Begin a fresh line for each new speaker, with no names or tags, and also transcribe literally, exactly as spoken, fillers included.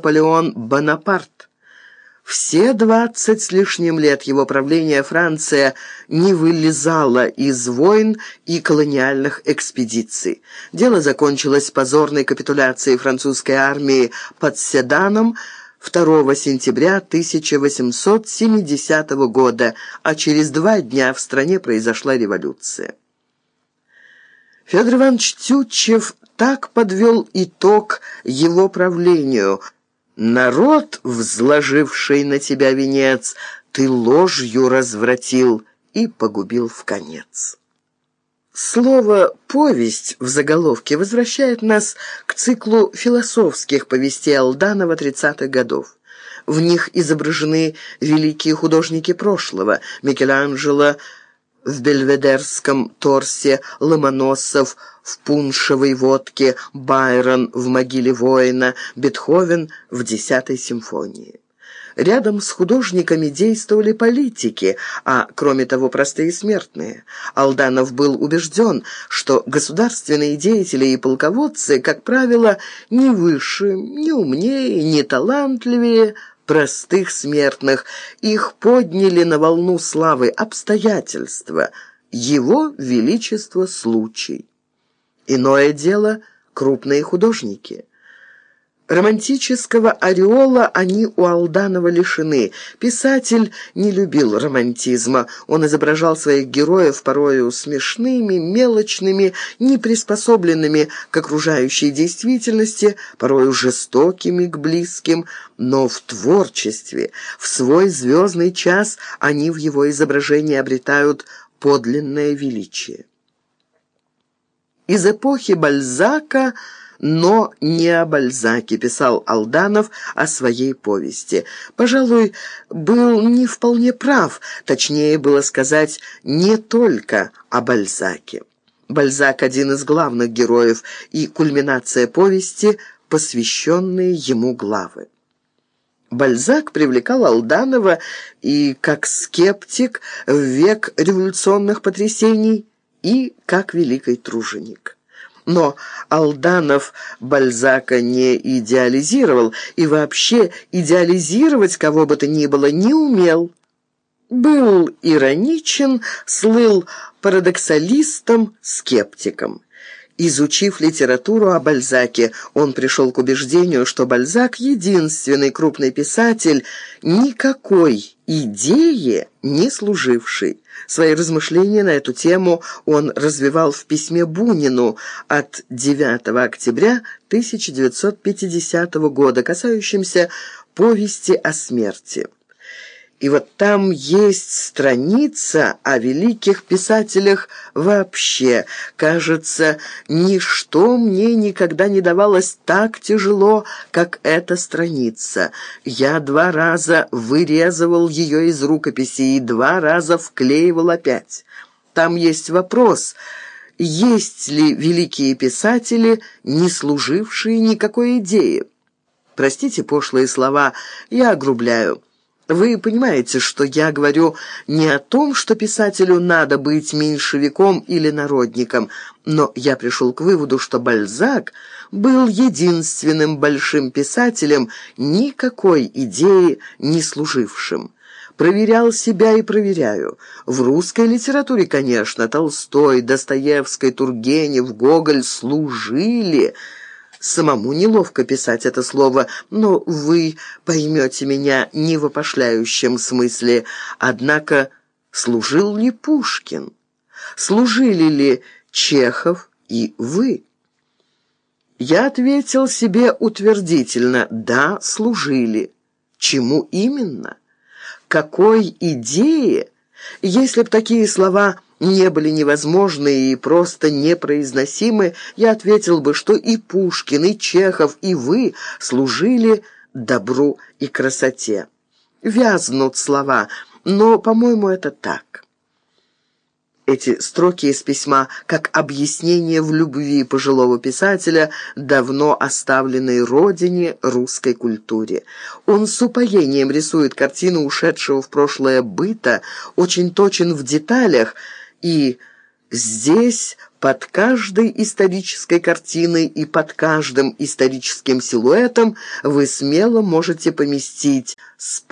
Наполеон Бонапарт. Все двадцать с лишним лет его правления Франция не вылезала из войн и колониальных экспедиций. Дело закончилось позорной капитуляцией французской армии под Седаном второго сентября тысяча восемьсот семидесятого года, а через два дня в стране произошла революция. Федор Иванович Тютчев так подвел итог его правлению: «Народ, взложивший на тебя венец, ты ложью развратил и погубил вконец». Слово «повесть» в заголовке возвращает нас к циклу философских повестей Алданова тридцатых годов. В них изображены великие художники прошлого: Микеланджело в бельведерском торсе, Ломоносов в пуншевой водке, Байрон в могиле воина, Бетховен в десятой симфонии. Рядом с художниками действовали политики, а кроме того простые смертные. Алданов был убежден, что государственные деятели и полководцы, как правило, не выше, не умнее, не талантливее простых смертных. Их подняли на волну славы обстоятельства, его величество случай. Иное дело — крупные художники. Романтического ореола они у Алданова лишены. Писатель не любил романтизма. Он изображал своих героев порою смешными, мелочными, неприспособленными к окружающей действительности, порою жестокими к близким, но в творчестве, в свой звездный час они в его изображении обретают подлинное величие. Из эпохи Бальзака, но не о Бальзаке, писал Алданов о своей повести. Пожалуй, был не вполне прав, точнее было сказать, не только о Бальзаке. Бальзак — один из главных героев и кульминация повести, посвященные ему главы. Бальзак привлекал Алданова и как скептик в век революционных потрясений, и как великий труженик. Но Алданов Бальзака не идеализировал и вообще идеализировать кого бы то ни было не умел. Был ироничен, слыл парадоксалистом, скептиком. Изучив литературу о Бальзаке, он пришел к убеждению, что Бальзак — единственный крупный писатель, никакой идее не служивший. Свои размышления на эту тему он развивал в письме Бунину от девятого октября тысяча девятьсот пятидесятого года, касающемся повести о смерти. И вот там есть страница о великих писателях вообще. Кажется, ничто мне никогда не давалось так тяжело, как эта страница. Я два раза вырезывал ее из рукописи и два раза вклеивал опять. Там есть вопрос: есть ли великие писатели, не служившие никакой идее? Простите пошлые слова, я огрубляю. Вы понимаете, что я говорю не о том, что писателю надо быть меньшевиком или народником, но я пришел к выводу, что Бальзак был единственным большим писателем, никакой идеи не служившим. Проверял себя и проверяю. В русской литературе, конечно, Толстой, Достоевский, Тургенев, Гоголь служили. Самому неловко писать это слово, но вы поймете меня не в опошляющем смысле. Однако служил ли Пушкин? Служили ли Чехов и вы? Я ответил себе утвердительно: да, служили. Чему именно? Какой идее? Если б такие слова не были невозможны и просто непроизносимы, я ответил бы, что и Пушкин, и Чехов, и вы служили добру и красоте. Вязнут слова, но, по-моему, это так. Эти строки из письма как объяснение в любви пожилого писателя, давно оставленной родине, русской культуре. Он с упоением рисует картину ушедшего в прошлое быта, очень точен в деталях, и здесь под каждой исторической картиной и под каждым историческим силуэтом вы смело можете поместить